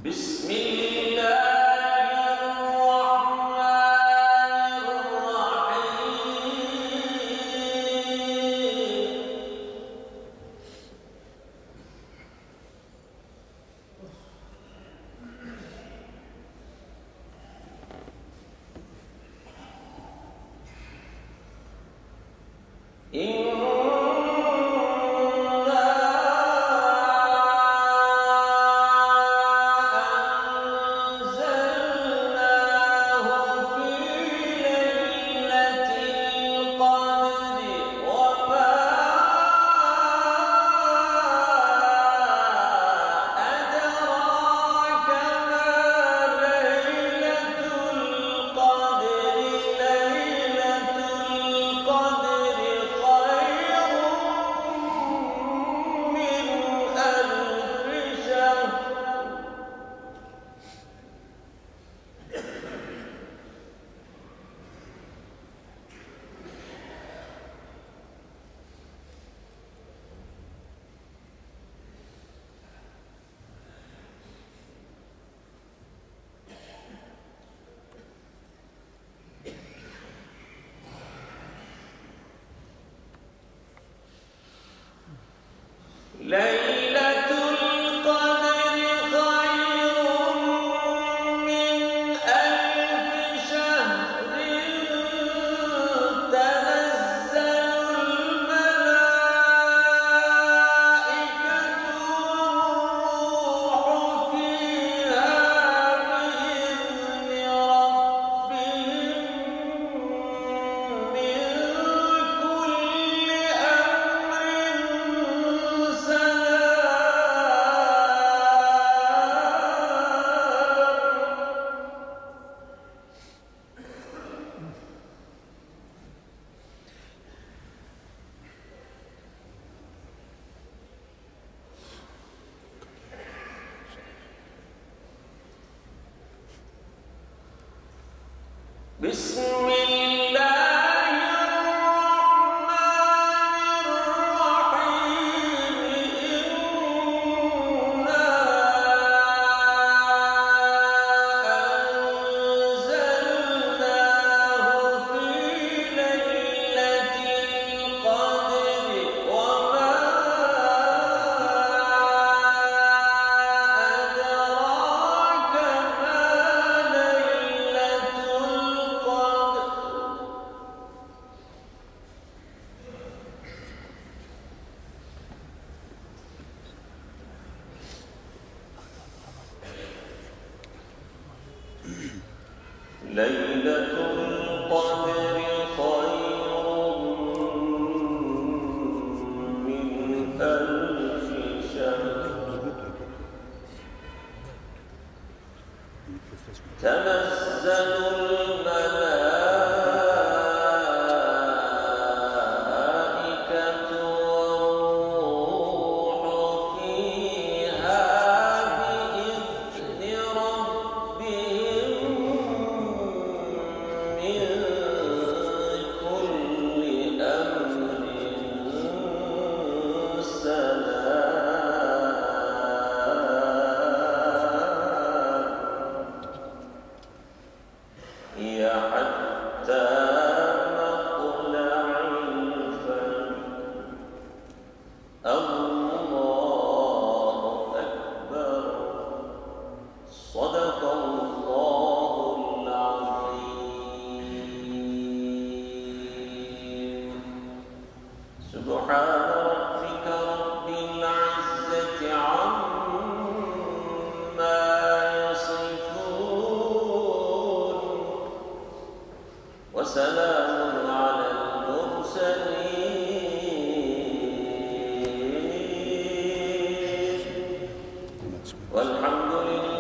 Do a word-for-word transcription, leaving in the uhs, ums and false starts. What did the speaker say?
بسم الله ليلة القدر خير من ألف شهر تنزل الملائكة والروح فيها بإذن ربهم من كل بسم الله الرحمن الرحيم إنا أنزلناه في ليلة القدر وما أدراك ما ليلة ليلة القدر خير من ألف شهر تنزل الملائكة والروح فيها بإذن ربهم من كل أمر سلام هي حتى مطلع الفجر الله أكبر صدق الله العظيم سبحان ربك رب العزة عما يصفون وسلام على المرسلين والحمد لله